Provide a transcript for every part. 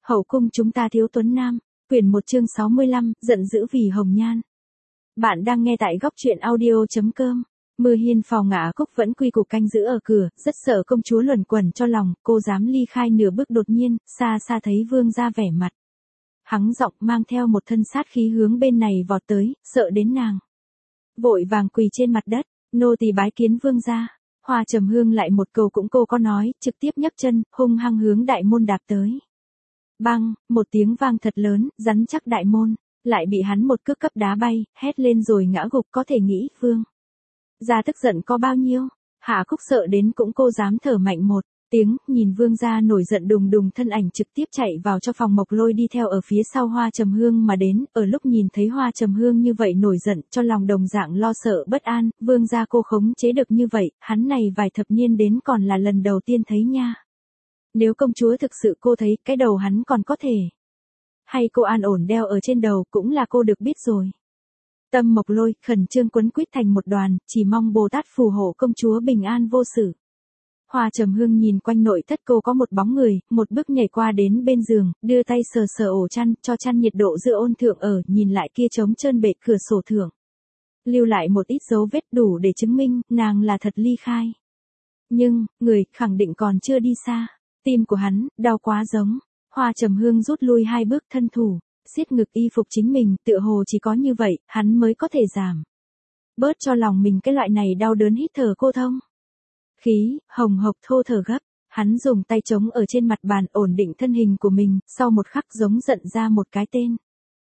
Hậu cung chúng ta thiếu tuấn nam, quyển 1 chương 65, giận dữ vì hồng nhan. Bạn đang nghe tại góc truyện audio.com. Mưa hiên phòng Ngã Cúc vẫn quy củ canh giữ ở cửa, rất sợ công chúa luẩn quẩn cho lòng, cô dám ly khai nửa bước đột nhiên, xa xa thấy vương gia vẻ mặt. Hắng giọng mang theo một thân sát khí hướng bên này vọt tới, sợ đến nàng. Vội vàng quỳ trên mặt đất, nô tỳ bái kiến vương gia. Hoa Trầm Hương lại một câu cũng cô có nói, trực tiếp nhấc chân, hung hăng hướng đại môn đạp tới. Bang, một tiếng vang thật lớn, rắn chắc đại môn, lại bị hắn một cước cấp đá bay, hét lên rồi ngã gục có thể nghĩ, vương gia tức giận có bao nhiêu. Hạ Cúc sợ đến cũng cô dám thở mạnh một tiếng, nhìn vương gia nổi giận đùng đùng thân ảnh trực tiếp chạy vào cho phòng Mộc Lôi đi theo ở phía sau Hoa Trầm Hương mà đến, ở lúc nhìn thấy Hoa Trầm Hương như vậy nổi giận, cho lòng đồng dạng lo sợ bất an, vương gia cô khống chế được như vậy, hắn này vài thập niên đến còn là lần đầu tiên thấy nha. Nếu công chúa thực sự cô thấy, cái đầu hắn còn có thể hay cô an ổn đeo ở trên đầu cũng là cô được biết rồi. Tâm Mộc Lôi khẩn trương quấn quýt thành một đoàn, chỉ mong Bồ Tát phù hộ công chúa bình an vô sự. Hoa Trầm Hương nhìn quanh nội thất cô có một bóng người, một bước nhảy qua đến bên giường, đưa tay sờ sờ ổ chăn, cho chăn nhiệt độ giữa ôn thượng ở, nhìn lại kia trống trơn bệt cửa sổ thượng. Lưu lại một ít dấu vết đủ để chứng minh, nàng là thật ly khai. Nhưng, người, khẳng định còn chưa đi xa. Tim của hắn, đau quá giống. Hoa Trầm Hương rút lui 2 bước thân thủ, siết ngực y phục chính mình, tựa hồ chỉ có như vậy, hắn mới có thể giảm bớt cho lòng mình cái loại này đau đớn hít thở cô thông. Khí, hồng hộc thô thở gấp, hắn dùng tay chống ở trên mặt bàn ổn định thân hình của mình, sau một khắc giống giận ra một cái tên.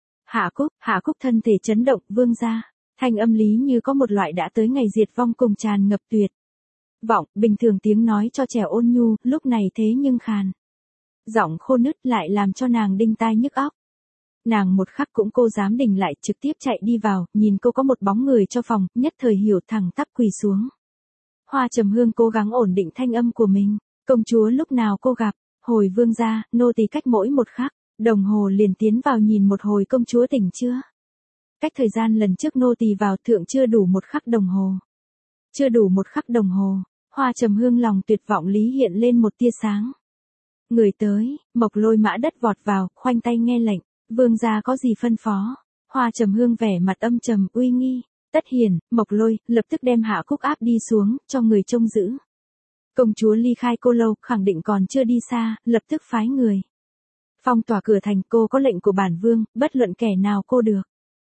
Hạ Cúc thân thể chấn động, vương gia, thanh âm lý như có một loại đã tới ngày diệt vong cùng tràn ngập tuyệt vọng, bình thường tiếng nói cho trẻo ôn nhu, lúc này thế nhưng khàn. Giọng khô nứt lại làm cho nàng đinh tai nhức óc. Nàng một khắc cũng cô dám đình lại, trực tiếp chạy đi vào, nhìn cô có một bóng người cho phòng, nhất thời hiểu thẳng tắp quỳ xuống. Hoa Trầm Hương cố gắng ổn định thanh âm của mình, công chúa lúc nào cô gặp, hồi vương gia, nô tỳ cách mỗi một khắc, đồng hồ liền tiến vào nhìn một hồi công chúa tỉnh chưa. Cách thời gian lần trước nô tỳ vào thượng chưa đủ một khắc đồng hồ. Chưa đủ một khắc đồng hồ, Hoa Trầm Hương lòng tuyệt vọng lý hiện lên một tia sáng. Người tới, Mộc Lôi mã đất vọt vào, khoanh tay nghe lệnh, vương gia có gì phân phó. Hoa Trầm Hương vẻ mặt âm trầm uy nghi, tất hiền, Mộc Lôi, lập tức đem Hạ Cúc áp đi xuống, cho người trông giữ. Công chúa ly khai cô lâu, khẳng định còn chưa đi xa, lập tức phái người phong tỏa cửa thành, cô có lệnh của bản vương, bất luận kẻ nào cô được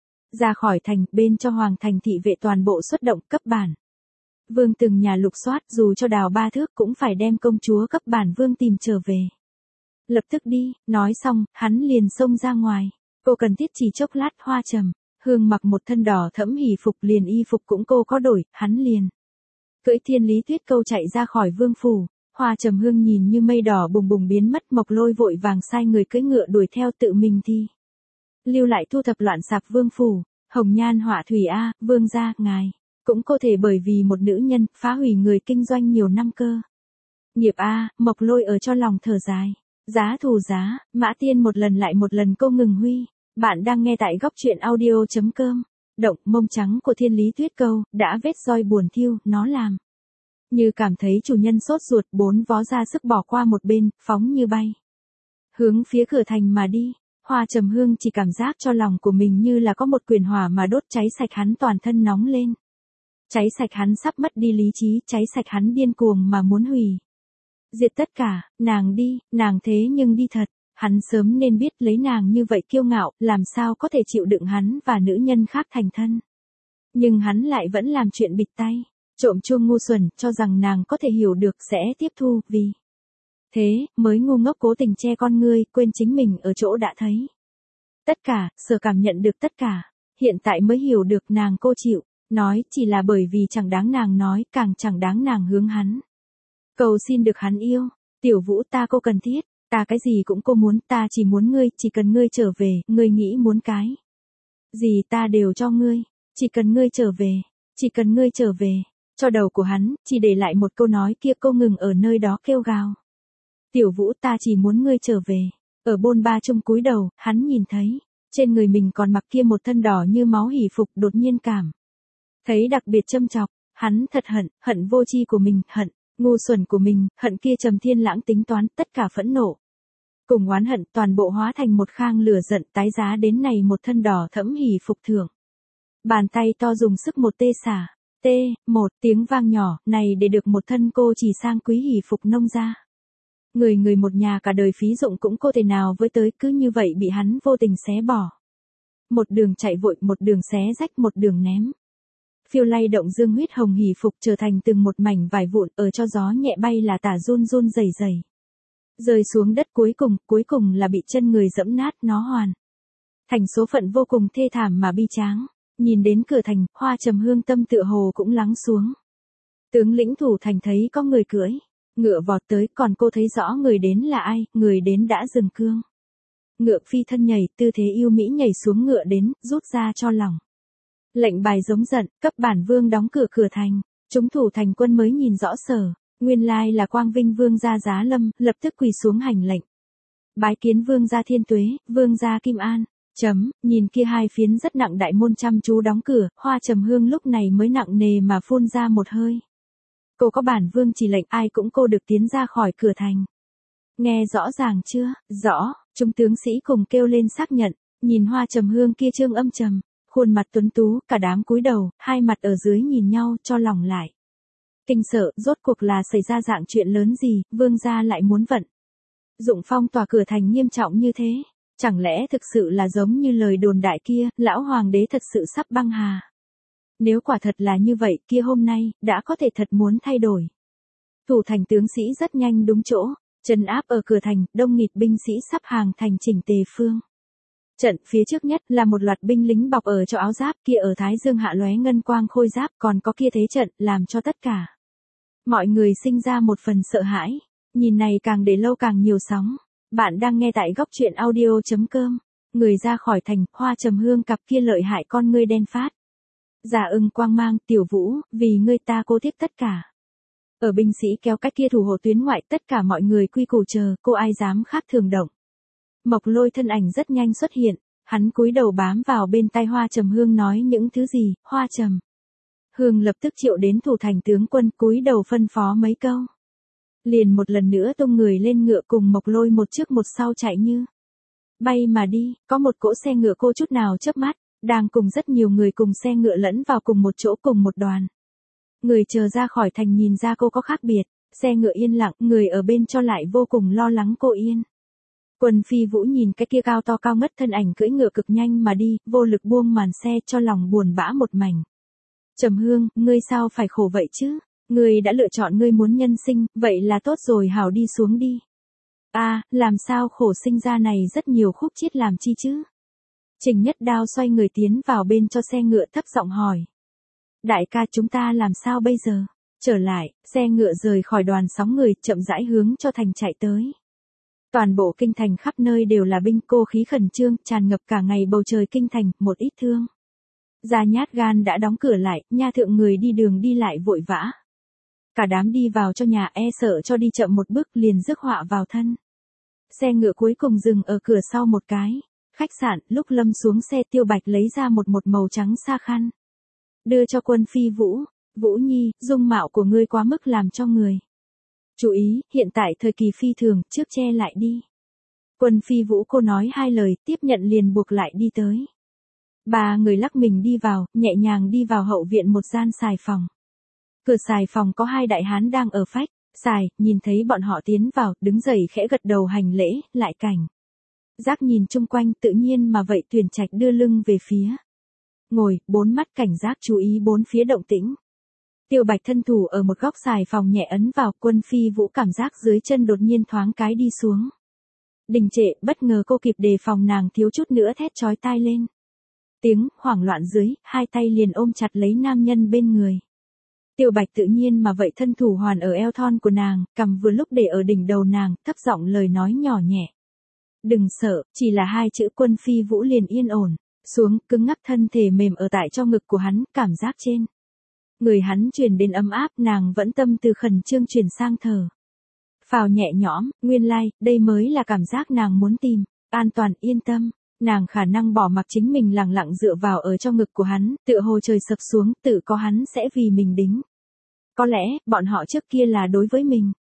ra khỏi thành, bên cho hoàng thành thị vệ toàn bộ xuất động, cấp bản vương từng nhà lục soát, dù cho đào 3 thước cũng phải đem công chúa cấp bản vương tìm trở về. Lập tức đi, nói xong, hắn liền xông ra ngoài. Cô cần thiết chỉ chốc lát. Hoa Trầm Hương mặc một thân đỏ thẫm hỉ phục, liền y phục cũng cô có đổi, hắn liền cưỡi Thiên Lý Tuyết Câu chạy ra khỏi vương phủ. Hoa Trầm Hương nhìn như mây đỏ bùng bùng biến mất, Mộc Lôi vội vàng sai người cưỡi ngựa đuổi theo, tự mình thì lưu lại thu thập loạn sạp vương phủ. Hồng nhan họa thủy a, vương gia, ngài cũng có thể bởi vì một nữ nhân phá hủy người kinh doanh nhiều năm cơ nghiệp a. Mộc Lôi ở cho lòng thở dài. Giá thù giá, Mã Tiên một lần lại một lần cô ngừng huy. Bạn đang nghe tại góc truyện audio.com. Động mông trắng của Thiên Lý Tuyết Câu, đã vết roi buồn thiêu, nó làm như cảm thấy chủ nhân sốt ruột, 4 vó ra sức bỏ qua một bên, phóng như bay hướng phía cửa thành mà đi. Hoa Trầm Hương chỉ cảm giác cho lòng của mình như là có một quyền hỏa mà đốt cháy sạch hắn, toàn thân nóng lên. Cháy sạch hắn sắp mất đi lý trí, cháy sạch hắn điên cuồng mà muốn hủy diệt tất cả. Nàng đi, nàng thế nhưng đi thật. Hắn sớm nên biết lấy nàng như vậy kiêu ngạo, làm sao có thể chịu đựng hắn và nữ nhân khác thành thân. Nhưng hắn lại vẫn làm chuyện bịt tay, trộm chuông ngu xuẩn, cho rằng nàng có thể hiểu được sẽ tiếp thu, vì thế, mới ngu ngốc cố tình che con ngươi, quên chính mình ở chỗ đã thấy tất cả, sở cảm nhận được tất cả. Hiện tại mới hiểu được nàng cô chịu nói chỉ là bởi vì chẳng đáng nàng nói, càng chẳng đáng nàng hướng hắn cầu xin được hắn yêu. Tiểu Vũ, ta cô cần thiết, ta cái gì cũng cô muốn, ta chỉ muốn ngươi, chỉ cần ngươi trở về, ngươi nghĩ muốn cái gì ta đều cho ngươi, chỉ cần ngươi trở về, chỉ cần ngươi trở về. Cho đầu của hắn, chỉ để lại một câu nói kia, cô ngừng ở nơi đó kêu gào. Tiểu Vũ, ta chỉ muốn ngươi trở về. Ở bôn ba chung cúi đầu, hắn nhìn thấy trên người mình còn mặc kia một thân đỏ như máu hỉ phục, đột nhiên cảm thấy đặc biệt châm chọc. Hắn thật hận vô tri của mình, hận ngu xuẩn của mình, hận kia Trầm Thiên Lãng tính toán, tất cả phẫn nộ cùng oán hận toàn bộ hóa thành một khang lửa giận tái giá đến này một thân đỏ thẫm hỉ phục thưởng. Bàn tay to dùng sức một tê xả, một tiếng vang nhỏ, này để được một thân cô chỉ sang quý hỉ phục nông gia. Người một nhà cả đời phí dụng cũng cô thể nào với tới, cứ như vậy bị hắn vô tình xé bỏ. Một đường chạy vội, một đường xé rách, một đường ném. Phiêu lay động dương huyết hồng hỉ phục trở thành từng một mảnh vải vụn ở cho gió nhẹ bay là tả run run rẩy rẩy. Rơi xuống đất cuối cùng là bị chân người dẫm nát nó hoàn. Thành số phận vô cùng thê thảm mà bi tráng. Nhìn đến cửa thành, Hoa Trầm Hương tâm tựa hồ cũng lắng xuống. Tướng lĩnh thủ thành thấy có người cưỡi ngựa vọt tới, còn cô thấy rõ người đến là ai, người đến đã dừng cương. Ngựa phi thân nhảy, tư thế yêu mỹ nhảy xuống ngựa đến, rút ra cho lòng. Lệnh bài giống giận, cấp bản vương đóng cửa thành. Chúng thủ thành quân mới nhìn rõ sở, nguyên lai là Quang Vinh vương gia Giá Lâm, lập tức quỳ xuống hành lệnh. Bái kiến vương gia Thiên Tuế, vương gia Kim An. Nhìn kia hai phiến rất nặng đại môn chăm chú đóng cửa, Hoa Trầm Hương lúc này mới nặng nề mà phun ra một hơi. Cô có bản vương chỉ lệnh, ai cũng cô được tiến ra khỏi cửa thành. Nghe rõ ràng chưa? Rõ, chúng tướng sĩ cùng kêu lên xác nhận, nhìn Hoa Trầm Hương kia trương âm trầm, khuôn mặt tuấn tú, cả đám cúi đầu, hai mặt ở dưới nhìn nhau cho lòng lại. Kinh sợ, rốt cuộc là xảy ra dạng chuyện lớn gì, vương gia lại muốn vận dụng phong tỏa cửa thành nghiêm trọng như thế. Chẳng lẽ thực sự là giống như lời đồn đại kia, lão hoàng đế thật sự sắp băng hà. Nếu quả thật là như vậy, kia hôm nay, đã có thể thật muốn thay đổi. Thủ thành tướng sĩ rất nhanh đúng chỗ, trấn áp ở cửa thành, đông nghịt binh sĩ sắp hàng thành chỉnh tề phương. Trận phía trước nhất là một loạt binh lính bọc ở cho áo giáp, kia ở thái dương hạ lóe ngân quang khôi giáp, còn có kia thế trận, làm cho tất cả mọi người sinh ra một phần sợ hãi. Nhìn này càng để lâu càng nhiều sóng. Bạn đang nghe tại góc truyện audio.com. Người ra khỏi thành, Hoa Trầm Hương cặp kia lợi hại con ngươi đen phát. Giả ưng quang mang, Tiểu Vũ, vì ngươi ta cô tiếp tất cả. Ở binh sĩ kéo cách kia thủ hộ tuyến ngoại, tất cả mọi người quy củ chờ, cô ai dám khác thường động. Mộc Lôi thân ảnh rất nhanh xuất hiện, hắn cúi đầu bám vào bên tai Hoa Trầm Hương nói những thứ gì, Hoa Trầm Hương lập tức triệu đến thủ thành tướng quân cúi đầu phân phó mấy câu. Liền một lần nữa tung người lên ngựa cùng Mộc Lôi một trước một sau chạy như bay mà đi, có một cỗ xe ngựa cô chút nào chớp mắt, đang cùng rất nhiều người cùng xe ngựa lẫn vào cùng một chỗ cùng một đoàn. Người chờ ra khỏi thành nhìn ra cô có khác biệt, xe ngựa yên lặng, người ở bên cho lại vô cùng lo lắng cô yên. Quân Phi Vũ nhìn cái kia cao to cao ngất thân ảnh cưỡi ngựa cực nhanh mà đi, vô lực buông màn xe cho lòng buồn bã một mảnh. Trầm Hương, ngươi sao phải khổ vậy chứ? Ngươi đã lựa chọn ngươi muốn nhân sinh, vậy là tốt rồi, hảo đi xuống đi. Làm sao khổ sinh ra này rất nhiều khúc chiết làm chi chứ? Trình Nhất Đao xoay người tiến vào bên cho xe ngựa thấp giọng hỏi. Đại ca, chúng ta làm sao bây giờ? Trở lại, xe ngựa rời khỏi đoàn sóng người, chậm rãi hướng cho thành chạy tới. Toàn bộ kinh thành khắp nơi đều là binh, cô khí khẩn trương, tràn ngập cả ngày bầu trời kinh thành, một ít thương gia nhát gan đã đóng cửa lại, nha thượng người đi đường đi lại vội vã. Cả đám đi vào cho nhà e sợ cho đi chậm một bước liền rước họa vào thân. Xe ngựa cuối cùng dừng ở cửa sau một cái khách sạn, lúc Lâm xuống xe Tiêu Bạch lấy ra một màu trắng sa khăn. Đưa cho Quân Phi Vũ, Vũ Nhi, dung mạo của ngươi quá mức làm cho người chú ý, hiện tại thời kỳ phi thường, trước che lại đi. Quân Phi Vũ cô nói hai lời, tiếp nhận liền buộc lại đi tới. Ba người lắc mình đi vào, nhẹ nhàng đi vào hậu viện một gian xài phòng. Cửa xài phòng có hai đại hán đang ở phách xài, nhìn thấy bọn họ tiến vào, đứng dậy khẽ gật đầu hành lễ, lại cảnh giác nhìn chung quanh, tự nhiên mà vậy Tuyển Trạch đưa lưng về phía ngồi, bốn mắt cảnh giác chú ý bốn phía động tĩnh. Tiêu Bạch thân thủ ở một góc xài phòng nhẹ ấn vào, Quân Phi Vũ cảm giác dưới chân đột nhiên thoáng cái đi xuống. Đình trệ, bất ngờ cô kịp đề phòng, nàng thiếu chút nữa thét chói tai lên. Tiếng hoảng loạn dưới, hai tay liền ôm chặt lấy nam nhân bên người. Tiêu Bạch tự nhiên mà vậy thân thủ hoàn ở eo thon của nàng, cầm vừa lúc để ở đỉnh đầu nàng, thấp giọng lời nói nhỏ nhẹ. Đừng sợ, chỉ là hai chữ. Quân Phi Vũ liền yên ổn xuống, cứng ngắc thân thể mềm ở tại cho ngực của hắn, cảm giác trên người hắn truyền đến ấm áp, nàng vẫn tâm từ khẩn trương chuyển sang thở phào nhẹ nhõm, nguyên lai, đây mới là cảm giác nàng muốn tìm, an toàn, yên tâm. Nàng khả năng bỏ mặc chính mình lặng lặng dựa vào ở trong ngực của hắn, tựa hồ trời sập xuống, tự có hắn sẽ vì mình đính. Có lẽ, bọn họ trước kia là đối với mình,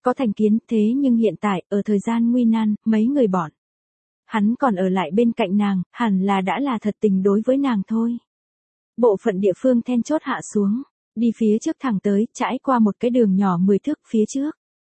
có thành kiến, thế nhưng hiện tại, ở thời gian nguy nan, mấy người bọn hắn còn ở lại bên cạnh nàng, hẳn là đã là thật tình đối với nàng thôi. Bộ phận địa phương then chốt hạ xuống, đi phía trước thẳng tới, trải qua một cái đường nhỏ 10 thước phía trước.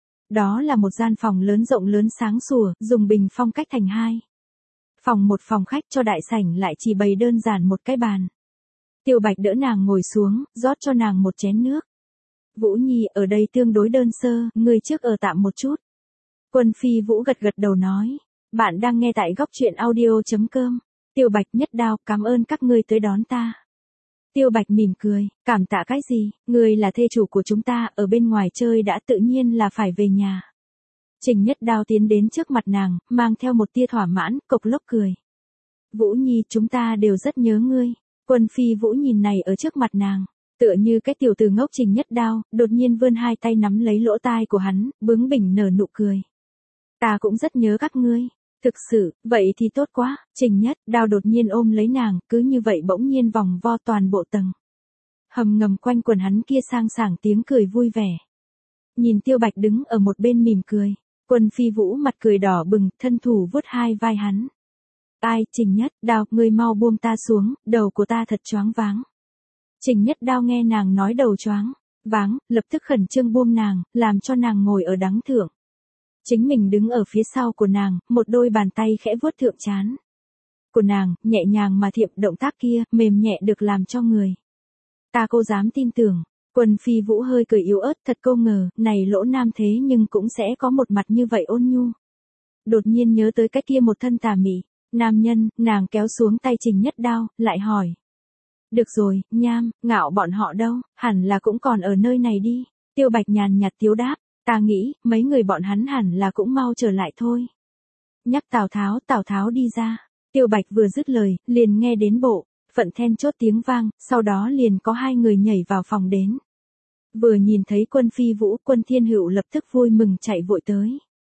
Đó là một gian phòng lớn rộng lớn sáng sủa, dùng bình phong cách thành hai. Phòng một phòng khách cho đại sảnh lại chỉ bày đơn giản một cái bàn. Tiêu Bạch đỡ nàng ngồi xuống, rót cho nàng một chén nước. Vũ Nhi ở đây tương đối đơn sơ, ngươi trước ở tạm một chút. Quân Phi Vũ gật gật đầu nói. Bạn đang nghe tại góc truyện audio.com. Tiêu Bạch Nhất Đao, cảm ơn các ngươi tới đón ta. Tiêu Bạch mỉm cười, cảm tạ cái gì, ngươi là thê chủ của chúng ta, ở bên ngoài chơi đã tự nhiên là phải về nhà. Trình Nhất Đao tiến đến trước mặt nàng, mang theo một tia thỏa mãn, cộc lốc cười. Vũ Nhi, chúng ta đều rất nhớ ngươi. Quân Phi Vũ nhìn này ở trước mặt nàng, tựa như cái tiểu tử ngốc Trình Nhất Đao, đột nhiên vươn hai tay nắm lấy lỗ tai của hắn, bướng bỉnh nở nụ cười. Ta cũng rất nhớ các ngươi. Thực sự, vậy thì tốt quá, Trình Nhất Đao đột nhiên ôm lấy nàng, cứ như vậy bỗng nhiên vòng vo toàn bộ tầng. Hầm ngầm quanh quần hắn kia sang sảng tiếng cười vui vẻ. Nhìn Tiêu Bạch đứng ở một bên mỉm cười, Quân Phi Vũ mặt cười đỏ bừng, thân thủ vuốt hai vai hắn. Ai, Trình Nhất Đao, ngươi mau buông ta xuống, đầu của ta thật choáng váng. Trình Nhất Đao nghe nàng nói đầu choáng váng, lập tức khẩn trương buông nàng, làm cho nàng ngồi ở đắng thượng. Chính mình đứng ở phía sau của nàng, một đôi bàn tay khẽ vuốt thượng trán của nàng, nhẹ nhàng mà thiệp, động tác kia, mềm nhẹ được làm cho người ta cô dám tin tưởng. Quân Phi Vũ hơi cười yếu ớt, thật cô ngờ, này lỗ nam thế nhưng cũng sẽ có một mặt như vậy ôn nhu. Đột nhiên nhớ tới cái kia một thân tà mị nam nhân, nàng kéo xuống tay Trình Nhất Đao, lại hỏi. Được rồi, Nham, Ngạo bọn họ đâu, hẳn là cũng còn ở nơi này đi. Tiêu Bạch nhàn nhạt tiếu đáp. Ta nghĩ, mấy người bọn hắn hẳn là cũng mau trở lại thôi. Nhắc Tào Tháo đi ra. Tiêu Bạch vừa dứt lời, liền nghe đến bộ phận then chốt tiếng vang, sau đó liền có hai người nhảy vào phòng đến. Vừa nhìn thấy Quân Phi Vũ, Quân Thiên Hựu lập tức vui mừng chạy vội tới.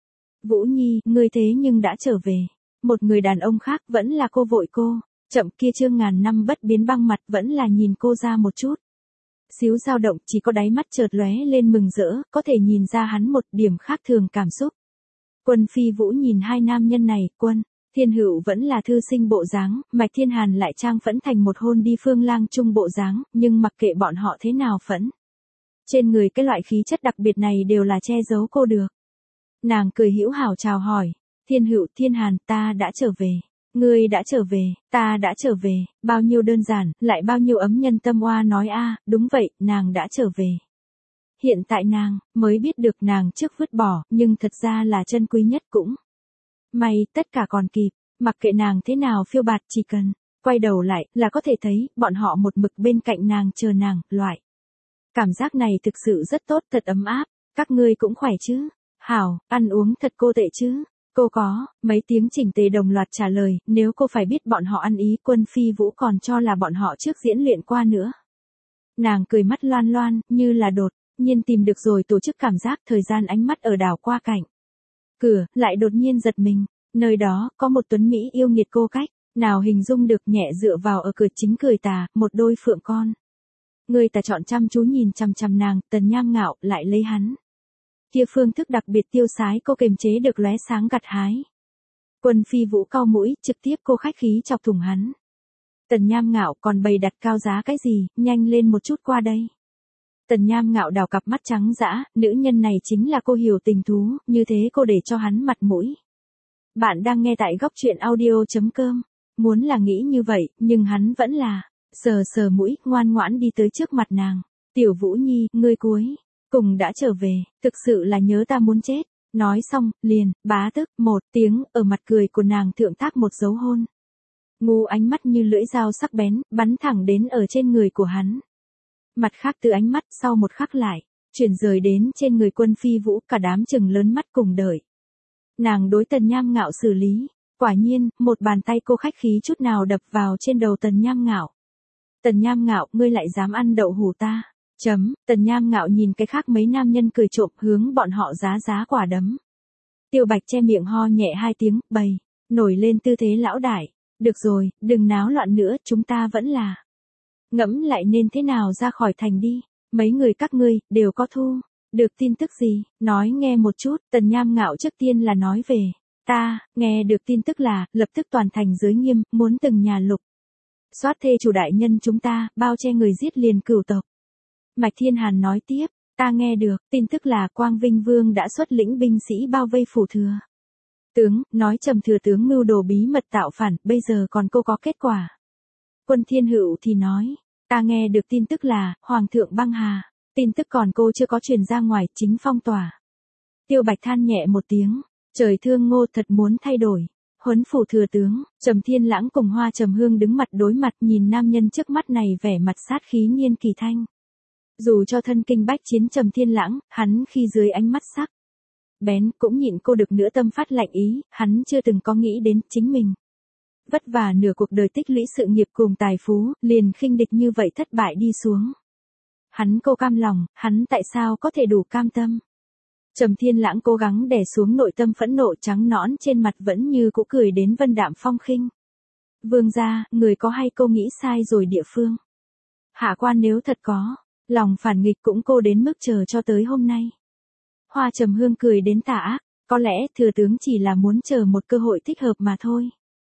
Vũ Nhi, ngươi thế nhưng đã trở về. Một người đàn ông khác vẫn là cô vội cô, chậm kia Trương ngàn năm bất biến băng mặt vẫn là nhìn cô ra một chút. Xíu dao động, chỉ có đáy mắt chợt lóe lên mừng rỡ, có thể nhìn ra hắn một điểm khác thường cảm xúc. Quân Phi Vũ nhìn hai nam nhân này, Quân Thiên Hựu vẫn là thư sinh bộ dáng, Mạch Thiên Hàn lại trang phẫn thành một hôn đi phương lang trung bộ dáng, nhưng mặc kệ bọn họ thế nào phẫn. Trên người cái loại khí chất đặc biệt này đều là che giấu cô được. Nàng cười hữu hảo chào hỏi. Thiên Hựu, Thiên Hàn, ta đã trở về. Ngươi đã trở về, ta đã trở về, bao nhiêu đơn giản, lại bao nhiêu ấm nhân tâm oa nói a, đúng vậy, nàng đã trở về. Hiện tại nàng, mới biết được nàng trước vứt bỏ, nhưng thật ra là chân quý nhất cũng. May, tất cả còn kịp, mặc kệ nàng thế nào phiêu bạt chỉ cần, quay đầu lại, là có thể thấy, bọn họ một mực bên cạnh nàng chờ nàng, loại. Cảm giác này thực sự rất tốt, thật ấm áp, các ngươi cũng khỏe chứ, hảo, ăn uống thật cô tệ chứ. Cô có, mấy tiếng chỉnh tề đồng loạt trả lời, nếu cô phải biết bọn họ ăn ý, Quân Phi Vũ còn cho là bọn họ trước diễn luyện qua nữa. Nàng cười mắt loan loan, như là đột nhiên tìm được rồi tổ chức cảm giác thời gian ánh mắt ở đảo qua cạnh. Cửa, lại đột nhiên giật mình, nơi đó, có một tuấn Mỹ yêu nghiệt cô cách, nào hình dung được nhẹ dựa vào ở cửa chính cười tà, một đôi phượng con. Người ta chọn chăm chú nhìn chằm chằm nàng, Tần Nham Ngạo, lại lấy hắn. Kia phương thức đặc biệt tiêu sái cô kiềm chế được lóe sáng gặt hái. Quân Phi Vũ cau mũi, trực tiếp cô khách khí chọc thủng hắn. Tần Nham Ngạo còn bày đặt cao giá cái gì, nhanh lên một chút qua đây. Tần Nham Ngạo đào cặp mắt trắng dã, nữ nhân này chính là cô hiểu tình thú, như thế cô để cho hắn mặt mũi. Bạn đang nghe tại góc truyện audio.com, muốn là nghĩ như vậy, nhưng hắn vẫn là, sờ sờ mũi, ngoan ngoãn đi tới trước mặt nàng. Tiểu Vũ Nhi, ngươi cuối cùng đã trở về, thực sự là nhớ ta muốn chết. Nói xong, liền, bá tức, một tiếng, ở mặt cười của nàng thượng tác một dấu hôn. Ngu ánh mắt như lưỡi dao sắc bén, bắn thẳng đến ở trên người của hắn. Mặt khác từ ánh mắt sau một khắc lại, chuyển rời đến trên người Quân Phi Vũ, cả đám chừng lớn mắt cùng đợi. Nàng đối Tần Nham Ngạo xử lý, quả nhiên, một bàn tay cô khách khí chút nào đập vào trên đầu Tần Nham Ngạo. Tần Nham Ngạo, ngươi lại dám ăn đậu hủ ta. Tần Nham Ngạo nhìn cái khác mấy nam nhân cười trộm hướng bọn họ giá quả đấm. Tiêu Bạch che miệng ho nhẹ hai tiếng, bày, nổi lên tư thế lão đại. Được rồi, đừng náo loạn nữa, chúng ta vẫn là. Ngẫm lại nên thế nào ra khỏi thành đi, mấy người các ngươi, đều có thu. Được tin tức gì, nói nghe một chút, Tần Nham Ngạo trước tiên là nói về. Ta, nghe được tin tức là, lập tức toàn thành giới nghiêm, muốn từng nhà lục. Soát thê chủ đại nhân chúng ta, bao che người giết liền cửu tộc. Mạch Thiên Hàn nói tiếp, ta nghe được, tin tức là Quang Vinh Vương đã xuất lĩnh binh sĩ bao vây phủ thừa. Tướng, nói Trầm thừa tướng mưu đồ bí mật tạo phản, bây giờ còn cô có kết quả. Quân Thiên Hữu thì nói, ta nghe được tin tức là, Hoàng thượng băng hà, tin tức còn cô chưa có truyền ra ngoài, chính phong tỏa. Tiêu Bạch than nhẹ một tiếng, trời thương Ngô thật muốn thay đổi. Huấn phủ thừa tướng, Trầm Thiên Lãng cùng Hoa Trầm Hương đứng mặt đối mặt nhìn nam nhân trước mắt này vẻ mặt sát khí Nhiên Kỳ Thanh. Dù cho thân kinh bách chiến Trầm Thiên Lãng, hắn khi dưới ánh mắt sắc bén cũng nhịn cô được nữa tâm phát lạnh ý, hắn chưa từng có nghĩ đến chính mình. Vất vả nửa cuộc đời tích lũy sự nghiệp cùng tài phú, liền khinh địch như vậy thất bại đi xuống. Hắn cô cam lòng, hắn tại sao có thể đủ cam tâm? Trầm Thiên Lãng cố gắng đè xuống nội tâm phẫn nộ trắng nõn trên mặt vẫn như cũ cười đến vân đạm phong khinh. Vương gia, người có hay cô nghĩ sai rồi địa phương? Hạ quan nếu thật có, lòng phản nghịch cũng cô đến mức chờ cho tới hôm nay. Hoa Trầm Hương cười đến tà ác, có lẽ thừa tướng chỉ là muốn chờ một cơ hội thích hợp mà thôi.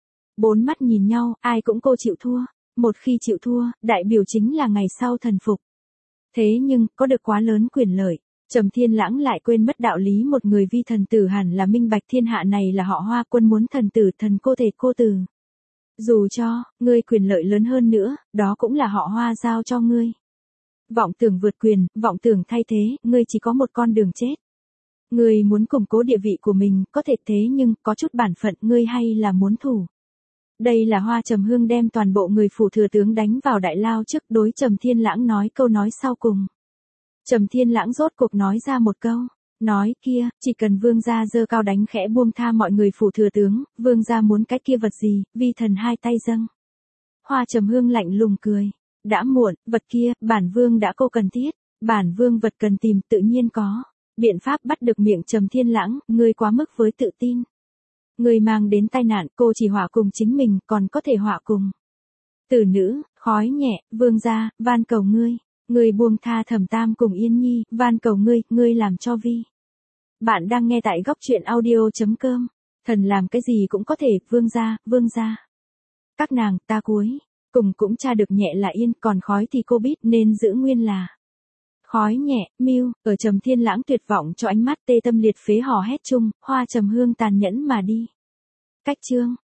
Bốn mắt nhìn nhau, ai cũng cô chịu thua. Một khi chịu thua, đại biểu chính là ngày sau thần phục. Thế nhưng, có được quá lớn quyền lợi. Trầm Thiên Lãng lại quên mất đạo lý một người vi thần tử hẳn là minh bạch thiên hạ này là họ Hoa quân muốn thần tử thần cô thể cô tử. Dù cho, ngươi quyền lợi lớn hơn nữa, đó cũng là họ Hoa giao cho ngươi. Vọng tưởng vượt quyền, vọng tưởng thay thế, ngươi chỉ có một con đường chết. Ngươi muốn củng cố địa vị của mình, có thể thế nhưng, có chút bản phận ngươi hay là muốn thủ. Đây là Hoa Trầm Hương đem toàn bộ người phủ thừa tướng đánh vào đại lao trước đối Trầm Thiên Lãng nói câu nói sau cùng. Trầm Thiên Lãng rốt cuộc nói ra một câu, nói kia, chỉ cần vương gia giơ cao đánh khẽ buông tha mọi người phủ thừa tướng, vương gia muốn cái kia vật gì, vi thần hai tay dâng. Hoa Trầm Hương lạnh lùng cười, đã muộn, vật kia, bản vương đã cô cần thiết, bản vương vật cần tìm tự nhiên có, biện pháp bắt được miệng Trầm Thiên Lãng, ngươi quá mức với tự tin. Ngươi mang đến tai nạn, cô chỉ họa cùng chính mình, còn có thể họa cùng tử nữ, khói nhẹ, vương gia, van cầu ngươi buông tha Thẩm Tam cùng Yên Nhi, van cầu ngươi làm cho vi. Bạn đang nghe tại góc truyện audio.com, thần làm cái gì cũng có thể, vương gia. Các nàng, ta cuối cùng cũng tra được nhẹ là yên, còn khói thì cô biết nên giữ nguyên là. Khói nhẹ, mưu, ở Trầm Thiên Lãng tuyệt vọng cho ánh mắt tê tâm liệt phế hò hét chung, Hoa Trầm Hương tàn nhẫn mà đi. Cách chương